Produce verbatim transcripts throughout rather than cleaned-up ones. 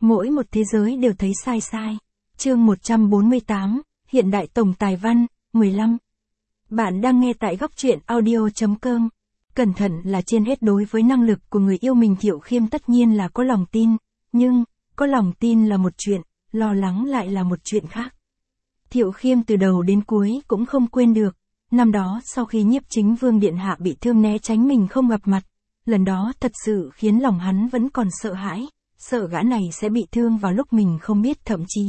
Mỗi một thế giới đều thấy sai sai. Chương một trăm bốn mươi tám, Hiện đại tổng tài văn, mười lăm. Bạn đang nghe tại góc truyện audio chấm com. Cẩn thận là trên hết. Đối với năng lực của người yêu mình, Thiệu Khiêm tất nhiên là có lòng tin, nhưng, có lòng tin là một chuyện, lo lắng lại là một chuyện khác. Thiệu Khiêm từ đầu đến cuối cũng không quên được, năm đó sau khi Nhiếp Chính Vương điện hạ bị thương né tránh mình không gặp mặt, lần đó thật sự khiến lòng hắn vẫn còn sợ hãi, sợ gã này sẽ bị thương vào lúc mình không biết, thậm chí.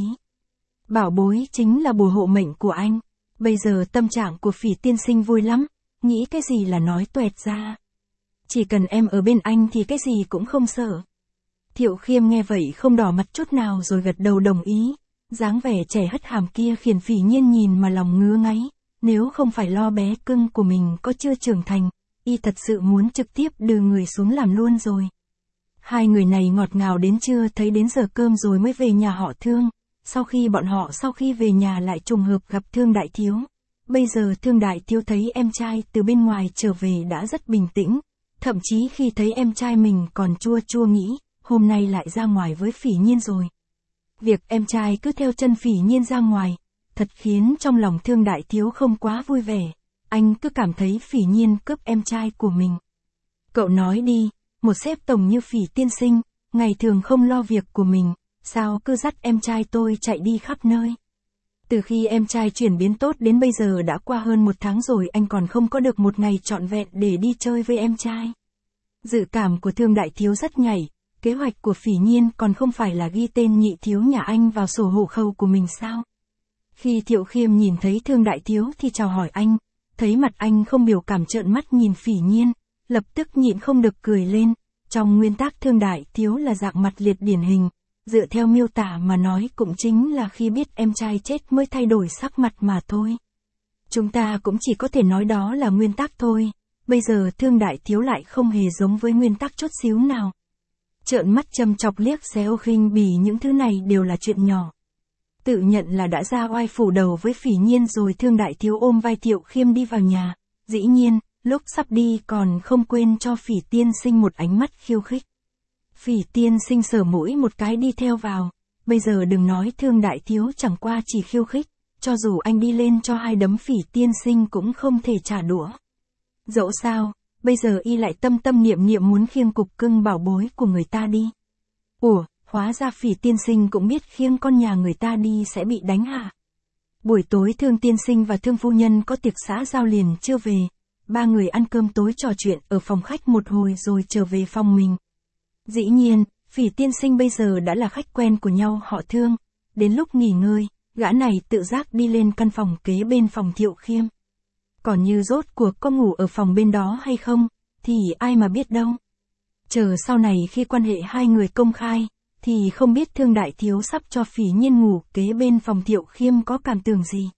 Bảo bối chính là bùa hộ mệnh của anh. Bây giờ tâm trạng của Phỉ tiên sinh vui lắm, nghĩ cái gì là nói tuẹt ra. Chỉ cần em ở bên anh thì cái gì cũng không sợ. Thiệu Khiêm nghe vậy không đỏ mặt chút nào rồi gật đầu đồng ý. Dáng vẻ trẻ hất hàm kia khiến Phỉ Nhiên nhìn mà lòng ngứa ngáy. Nếu không phải lo bé cưng của mình có chưa trưởng thành, y thật sự muốn trực tiếp đưa người xuống làm luôn rồi. Hai người này ngọt ngào đến trưa, thấy đến giờ cơm rồi mới về nhà họ Thương. Sau khi bọn họ sau khi về nhà lại trùng hợp gặp Thương Đại Thiếu. Bây giờ Thương Đại Thiếu thấy em trai từ bên ngoài trở về đã rất bình tĩnh. Thậm chí khi thấy em trai mình còn chua chua nghĩ, hôm nay lại ra ngoài với Phỉ Nhiên rồi. Việc em trai cứ theo chân Phỉ Nhiên ra ngoài, thật khiến trong lòng Thương Đại Thiếu không quá vui vẻ. Anh cứ cảm thấy Phỉ Nhiên cướp em trai của mình. Cậu nói đi, một sếp tổng như Phỉ tiên sinh, ngày thường không lo việc của mình, sao cứ dắt em trai tôi chạy đi khắp nơi. Từ khi em trai chuyển biến tốt đến bây giờ đã qua hơn một tháng rồi, anh còn không có được một ngày trọn vẹn để đi chơi với em trai. Dự cảm của Thương Đại Thiếu rất nhảy, kế hoạch của Phỉ Nhiên còn không phải là ghi tên nhị thiếu nhà anh vào sổ hộ khẩu của mình sao? Khi Thiệu Khiêm nhìn thấy Thương Đại Thiếu thì chào hỏi anh, thấy mặt anh không biểu cảm trợn mắt nhìn Phỉ Nhiên, lập tức nhịn không được cười lên. Trong nguyên tắc Thương Đại Thiếu là dạng mặt liệt điển hình, dựa theo miêu tả mà nói cũng chính là khi biết em trai chết mới thay đổi sắc mặt mà thôi. Chúng ta cũng chỉ có thể nói đó là nguyên tắc thôi, bây giờ Thương Đại Thiếu lại không hề giống với nguyên tắc chút xíu nào. Trợn mắt châm chọc liếc xéo khinh bỉ những thứ này đều là chuyện nhỏ. Tự nhận là đã ra oai phủ đầu với Phỉ Nhiên rồi, Thương Đại Thiếu ôm vai Thiệu Khiêm đi vào nhà, dĩ nhiên, lúc sắp đi còn không quên cho Phỉ tiên sinh một ánh mắt khiêu khích. Phỉ tiên sinh sờ mũi một cái đi theo vào, bây giờ đừng nói Thương Đại Thiếu chẳng qua chỉ khiêu khích, cho dù anh đi lên cho hai đấm Phỉ tiên sinh cũng không thể trả đũa. Dẫu sao, bây giờ y lại tâm tâm niệm niệm muốn khiêng cục cưng bảo bối của người ta đi. Ủa, hóa ra Phỉ tiên sinh cũng biết khiêng con nhà người ta đi sẽ bị đánh hả? Buổi tối Thương tiên sinh và Thương phu nhân có tiệc xã giao liền chưa về, ba người ăn cơm tối trò chuyện ở phòng khách một hồi rồi trở về phòng mình. Dĩ nhiên, Phỉ tiên sinh bây giờ đã là khách quen của nhau họ Thương, đến lúc nghỉ ngơi, gã này tự giác đi lên căn phòng kế bên phòng Thiệu Khiêm. Còn như rốt cuộc có ngủ ở phòng bên đó hay không, thì ai mà biết đâu. Chờ sau này khi quan hệ hai người công khai, thì không biết Thương Đại Thiếu sắp cho Phỉ Nhiên ngủ kế bên phòng Thiệu Khiêm có cảm tưởng gì.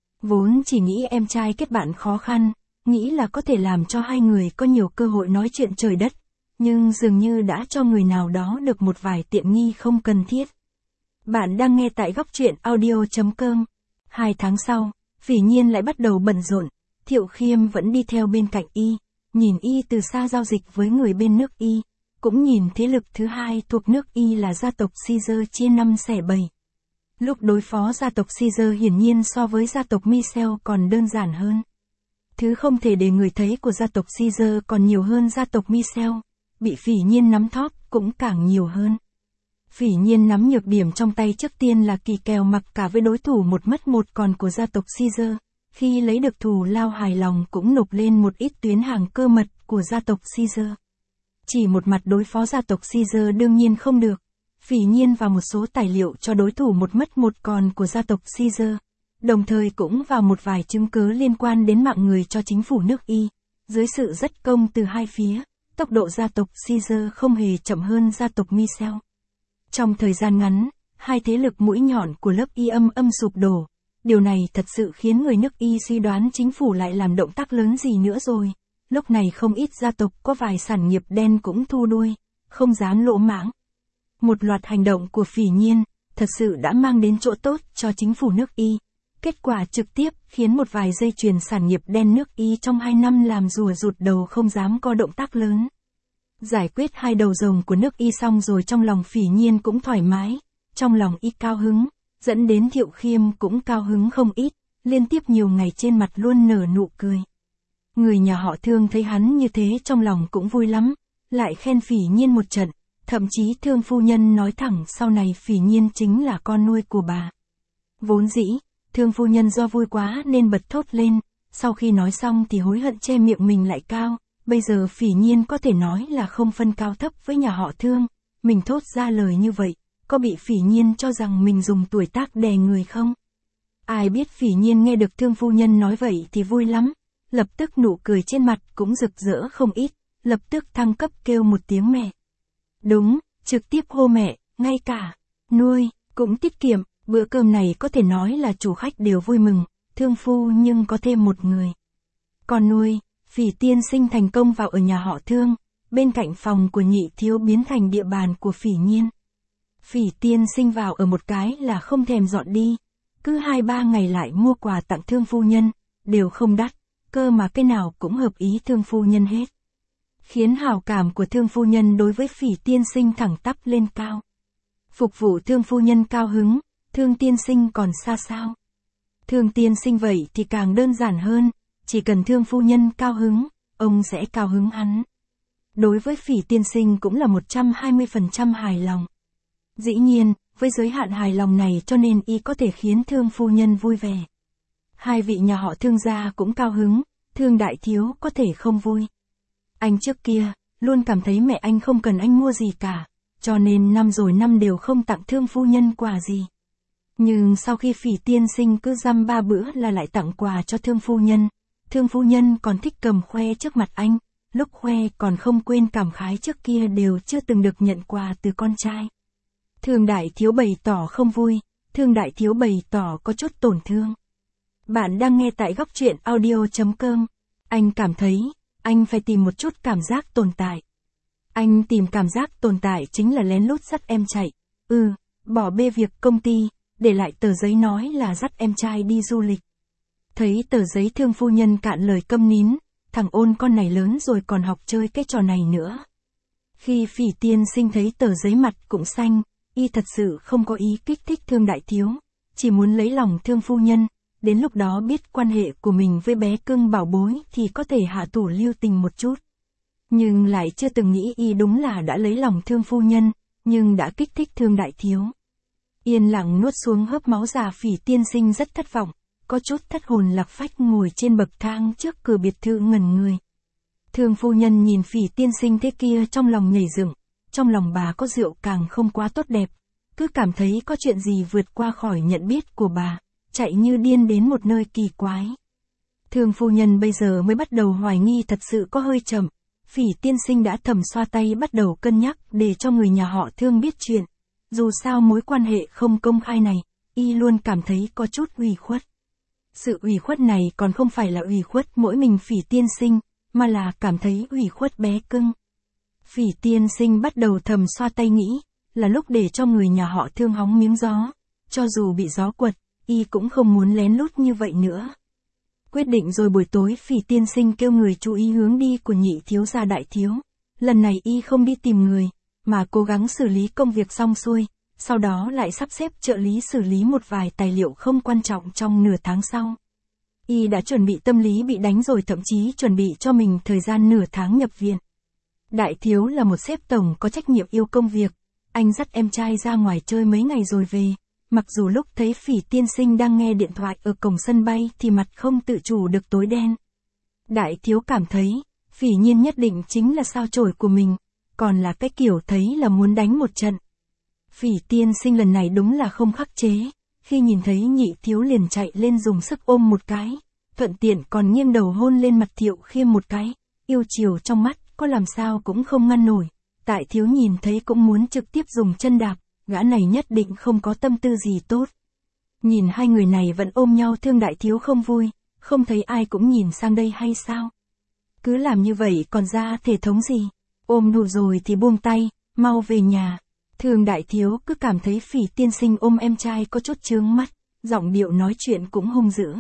Vốn chỉ nghĩ em trai kết bạn khó khăn, nghĩ là có thể làm cho hai người có nhiều cơ hội nói chuyện trời đất, nhưng dường như đã cho người nào đó được một vài tiện nghi không cần thiết. Bạn đang nghe tại góc truyện audio chấm com. Hai tháng sau, Phỉ Nhiên lại bắt đầu bận rộn, Thiệu Khiêm vẫn đi theo bên cạnh y, nhìn y từ xa giao dịch với người bên nước y, cũng nhìn thế lực thứ hai thuộc nước y là gia tộc Caesar chia năm xẻ bảy. Lúc đối phó gia tộc Caesar hiển nhiên so với gia tộc Michel còn đơn giản hơn. Thứ không thể để người thấy của gia tộc Caesar còn nhiều hơn gia tộc Michel, bị Phỉ Nhiên nắm thóp cũng càng nhiều hơn. Phỉ Nhiên nắm nhược điểm trong tay trước tiên là kỳ kèo mặc cả với đối thủ một mất một còn của gia tộc Caesar, khi lấy được thù lao hài lòng cũng nộp lên một ít tuyến hàng cơ mật của gia tộc Caesar. Chỉ một mặt đối phó gia tộc Caesar đương nhiên không được, Phỉ Nhiên vào một số tài liệu cho đối thủ một mất một còn của gia tộc Caesar, đồng thời cũng vào một vài chứng cứ liên quan đến mạng người cho chính phủ nước y, dưới sự rất công từ hai phía. Tốc độ gia tộc Caesar không hề chậm hơn gia tộc Michel. Trong thời gian ngắn, hai thế lực mũi nhọn của lớp y âm âm sụp đổ. Điều này thật sự khiến người nước y suy đoán chính phủ lại làm động tác lớn gì nữa rồi. Lúc này không ít gia tộc có vài sản nghiệp đen cũng thu đuôi, không dám lỗ mãng. Một loạt hành động của Phỉ Nhiên, thật sự đã mang đến chỗ tốt cho chính phủ nước y. Kết quả trực tiếp khiến một vài dây chuyền sản nghiệp đen nước y trong hai năm làm rùa rụt đầu không dám có động tác lớn. Giải quyết hai đầu rồng của nước Y xong rồi trong lòng Phỉ Nhiên cũng thoải mái, trong lòng Y cao hứng, dẫn đến Thiệu Khiêm cũng cao hứng không ít, liên tiếp nhiều ngày trên mặt luôn nở nụ cười. Người nhà họ Thương thấy hắn như thế trong lòng cũng vui lắm, lại khen Phỉ Nhiên một trận, thậm chí Thương phu nhân nói thẳng sau này Phỉ Nhiên chính là con nuôi của bà. Vốn dĩ, Thương phu nhân do vui quá nên bật thốt lên, sau khi nói xong thì hối hận che miệng mình lại cao, bây giờ Phỉ Nhiên có thể nói là không phân cao thấp với nhà họ Thương, mình thốt ra lời như vậy, có bị Phỉ Nhiên cho rằng mình dùng tuổi tác đè người không? Ai biết Phỉ Nhiên nghe được Thương phu nhân nói vậy thì vui lắm, lập tức nụ cười trên mặt cũng rực rỡ không ít, lập tức thăng cấp kêu một tiếng mẹ. Đúng, trực tiếp hô mẹ, ngay cả nuôi cũng tiết kiệm, bữa cơm này có thể nói là chủ khách đều vui mừng, Thương phu nhưng có thêm một người. Còn nuôi, Phỉ tiên sinh thành công vào ở nhà họ Thương, bên cạnh phòng của nhị thiếu biến thành địa bàn của Phỉ Nhiên. Phỉ tiên sinh vào ở một cái là không thèm dọn đi, cứ hai ba ngày lại mua quà tặng Thương phu nhân, đều không đắt, cơ mà cái nào cũng hợp ý Thương phu nhân hết. Khiến hảo cảm của Thương phu nhân đối với Phỉ tiên sinh thẳng tắp lên cao. Phục vụ Thương phu nhân cao hứng, Thương tiên sinh còn xa sao? Thương tiên sinh vậy thì càng đơn giản hơn, chỉ cần Thương phu nhân cao hứng, ông sẽ cao hứng hắn. Đối với Phỉ tiên sinh cũng là một trăm hai mươi phần trăm hài lòng. Dĩ nhiên, với giới hạn hài lòng này cho nên y có thể khiến Thương phu nhân vui vẻ. Hai vị nhà họ Thương gia cũng cao hứng, Thương đại thiếu có thể không vui. Anh trước kia, luôn cảm thấy mẹ anh không cần anh mua gì cả, cho nên năm rồi năm đều không tặng Thương phu nhân quà gì. Nhưng sau khi Phỉ tiên sinh cứ dăm ba bữa là lại tặng quà cho Thương phu nhân, Thương phu nhân còn thích cầm khoe trước mặt anh, lúc khoe còn không quên cảm khái trước kia đều chưa từng được nhận quà từ con trai. Thương đại thiếu bày tỏ không vui, Thương đại thiếu bày tỏ có chút tổn thương. Bạn đang nghe tại góc truyện audio chấm com. Anh cảm thấy, anh phải tìm một chút cảm giác tồn tại. Anh tìm cảm giác tồn tại chính là lén lút dắt em chạy. Ừ, bỏ bê việc công ty, để lại tờ giấy nói là dắt em trai đi du lịch. Thấy tờ giấy Thương phu nhân cạn lời câm nín, thằng ôn con này lớn rồi còn học chơi cái trò này nữa. Khi Phỉ tiên sinh thấy tờ giấy mặt cũng xanh, y thật sự không có ý kích thích Thương đại thiếu, chỉ muốn lấy lòng Thương phu nhân, đến lúc đó biết quan hệ của mình với bé cưng bảo bối thì có thể hạ thủ lưu tình một chút. Nhưng lại chưa từng nghĩ y đúng là đã lấy lòng Thương phu nhân, nhưng đã kích thích Thương đại thiếu. Yên lặng nuốt xuống hớp máu già Phỉ tiên sinh rất thất vọng, có chút thất hồn lạc phách ngồi trên bậc thang trước cửa biệt thự ngẩn người. Thương phu nhân nhìn Phỉ tiên sinh thế kia trong lòng nhảy dựng, trong lòng bà có rượu càng không quá tốt đẹp, cứ cảm thấy có chuyện gì vượt qua khỏi nhận biết của bà, chạy như điên đến một nơi kỳ quái. Thương phu nhân bây giờ mới bắt đầu hoài nghi thật sự có hơi chậm, Phỉ tiên sinh đã thầm xoa tay bắt đầu cân nhắc để cho người nhà họ Thương biết chuyện. Dù sao mối quan hệ không công khai này, y luôn cảm thấy có chút ủy khuất. Sự ủy khuất này còn không phải là ủy khuất mỗi mình Phỉ tiên sinh, mà là cảm thấy ủy khuất bé cưng. Phỉ tiên sinh bắt đầu thầm xoa tay nghĩ, là lúc để cho người nhà họ Thương hóng miếng gió, cho dù bị gió quật, y cũng không muốn lén lút như vậy nữa. Quyết định rồi buổi tối Phỉ tiên sinh kêu người chú ý hướng đi của nhị thiếu gia đại thiếu. Lần này y không đi tìm người, mà cố gắng xử lý công việc xong xuôi, sau đó lại sắp xếp trợ lý xử lý một vài tài liệu không quan trọng trong nửa tháng sau. Y đã chuẩn bị tâm lý bị đánh rồi, thậm chí chuẩn bị cho mình thời gian nửa tháng nhập viện. Đại thiếu là một sếp tổng có trách nhiệm yêu công việc, anh dắt em trai ra ngoài chơi mấy ngày rồi về, mặc dù lúc thấy Phỉ tiên sinh đang nghe điện thoại ở cổng sân bay thì mặt không tự chủ được tối đen. Đại thiếu cảm thấy, Phỉ Nhiên nhất định chính là sao chổi của mình, còn là cái kiểu thấy là muốn đánh một trận. Phỉ tiên sinh lần này đúng là không khắc chế, khi nhìn thấy nhị thiếu liền chạy lên dùng sức ôm một cái, thuận tiện còn nghiêng đầu hôn lên mặt Thiệu Khiêm một cái, yêu chiều trong mắt, có làm sao cũng không ngăn nổi. Tại thiếu nhìn thấy cũng muốn trực tiếp dùng chân đạp, gã này nhất định không có tâm tư gì tốt. Nhìn hai người này vẫn ôm nhau, Thương đại thiếu không vui, không thấy ai cũng nhìn sang đây hay sao? Cứ làm như vậy còn ra thể thống gì? Ôm đủ rồi thì buông tay, mau về nhà. Thương đại thiếu cứ cảm thấy Phỉ tiên sinh ôm em trai có chút chướng mắt, giọng điệu nói chuyện cũng hung dữ.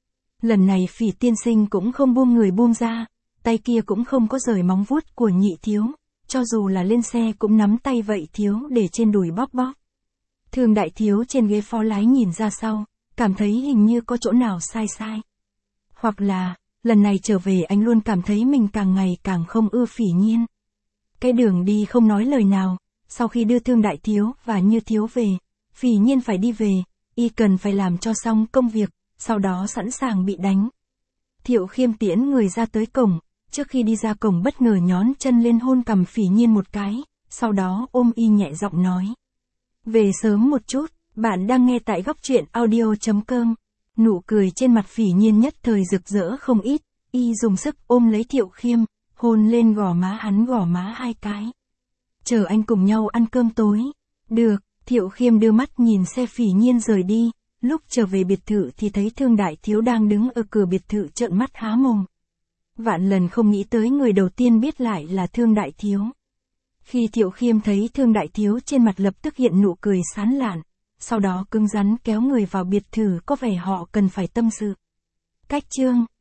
Lần này Phỉ tiên sinh cũng không buông người buông ra, tay kia cũng không có rời móng vuốt của nhị thiếu, cho dù là lên xe cũng nắm tay vậy thiếu để trên đùi bóp bóp. Thương đại thiếu trên ghế phó lái nhìn ra sau, cảm thấy hình như có chỗ nào sai sai. Hoặc là, lần này trở về anh luôn cảm thấy mình càng ngày càng không ưa Phỉ Nhiên. Cái đường đi không nói lời nào, sau khi đưa Thương đại thiếu và Như thiếu về, Phỉ Nhiên phải đi về, y cần phải làm cho xong công việc, sau đó sẵn sàng bị đánh. Thiệu Khiêm tiễn người ra tới cổng, trước khi đi ra cổng bất ngờ nhón chân lên hôn cằm Phỉ Nhiên một cái, sau đó ôm y nhẹ giọng nói. Về sớm một chút, bạn đang nghe tại góc truyện audio.com. Nụ cười trên mặt Phỉ Nhiên nhất thời rực rỡ không ít, y dùng sức ôm lấy Thiệu Khiêm, hôn lên gò má hắn gò má hai cái. Chờ anh cùng nhau ăn cơm tối. Được, Thiệu Khiêm đưa mắt nhìn xe Phỉ Nhiên rời đi, lúc trở về biệt thự thì thấy Thương đại thiếu đang đứng ở cửa biệt thự trợn mắt há mồm. Vạn lần không nghĩ tới người đầu tiên biết lại là Thương đại thiếu. Khi Thiệu Khiêm thấy Thương đại thiếu trên mặt lập tức hiện nụ cười sán lạn, sau đó cứng rắn kéo người vào biệt thự có vẻ họ cần phải tâm sự. Cách chương